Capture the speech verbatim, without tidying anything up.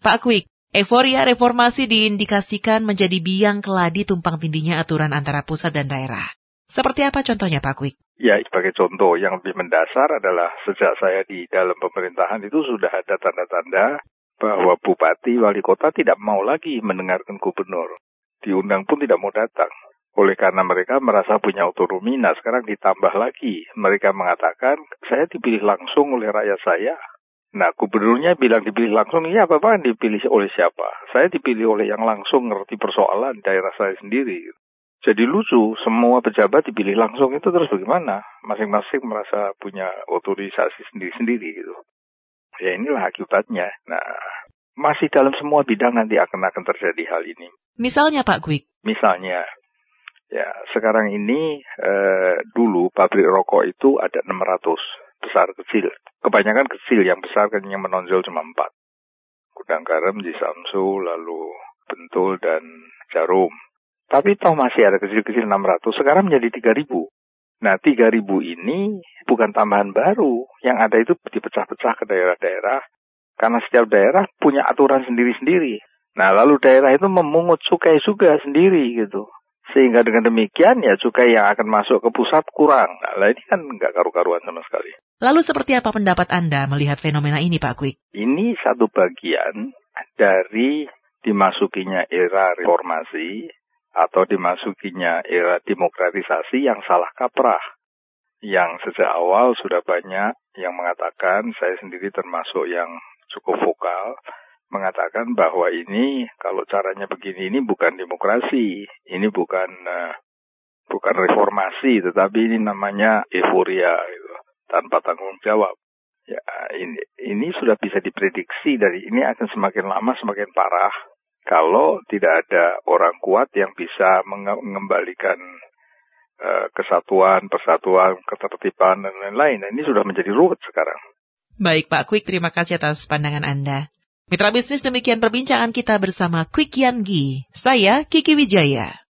Pak Kwik, euforia reformasi diindikasikan menjadi biang keladi tumpang tindihnya aturan antara pusat dan daerah. Seperti apa contohnya, Pak Kwik? Ya, sebagai contoh yang lebih mendasar adalah sejak saya di dalam pemerintahan itu sudah ada tanda-tanda bahwa bupati, wali kota tidak mau lagi mendengarkan gubernur. Diundang pun tidak mau datang. Oleh karena mereka merasa punya otonomi, nah sekarang ditambah lagi. Mereka mengatakan, saya dipilih langsung oleh rakyat saya. Nah, gubernurnya bilang dipilih langsung, iya apa-apa dipilih oleh siapa? Saya dipilih oleh yang langsung ngerti persoalan daerah saya sendiri. Jadi lucu, semua pejabat dipilih langsung itu terus bagaimana? Masing-masing merasa punya otorisasi sendiri-sendiri gitu. Ya inilah akibatnya. Nah, masih dalam semua bidang nanti akan akan terjadi hal ini. Misalnya Pak Kwik? Misalnya, ya sekarang ini eh, dulu pabrik rokok itu ada enam ratus. Besar kecil, kebanyakan kecil, yang besar kan yang menonjol cuma empat. Gudang garam di Samsu, lalu Bentul dan Jarum. Tapi toh masih ada kecil-kecil enam ratus, sekarang menjadi tiga ribu. Nah tiga ribu ini bukan tambahan baru, yang ada itu dipecah-pecah ke daerah-daerah, karena setiap daerah punya aturan sendiri-sendiri. Nah lalu daerah itu memungut cukai juga sendiri gitu. Sehingga dengan demikian ya cukai yang akan masuk ke pusat kurang. Nah ini kan nggak karu-karuan sama sekali. Lalu seperti apa pendapat Anda melihat fenomena ini, Pak Kwik? Ini satu bagian dari dimasukinya era reformasi atau dimasukinya era demokratisasi yang salah kaprah. Yang sejak awal sudah banyak yang mengatakan, saya sendiri termasuk yang cukup vokal, mengatakan bahwa ini kalau caranya begini ini bukan demokrasi, ini bukan uh, bukan reformasi, tetapi ini namanya euforia gitu, tanpa tanggung jawab. Ya ini ini sudah bisa diprediksi dari ini akan semakin lama semakin parah kalau tidak ada orang kuat yang bisa mengembalikan uh, kesatuan, persatuan, ketertiban dan lain-lain. Nah, ini sudah menjadi ruwet sekarang. Baik Pak Kwik, terima kasih atas pandangan Anda. Mitra bisnis, demikian perbincangan kita bersama Kwik Kian Gi. Saya Kiki Wijaya.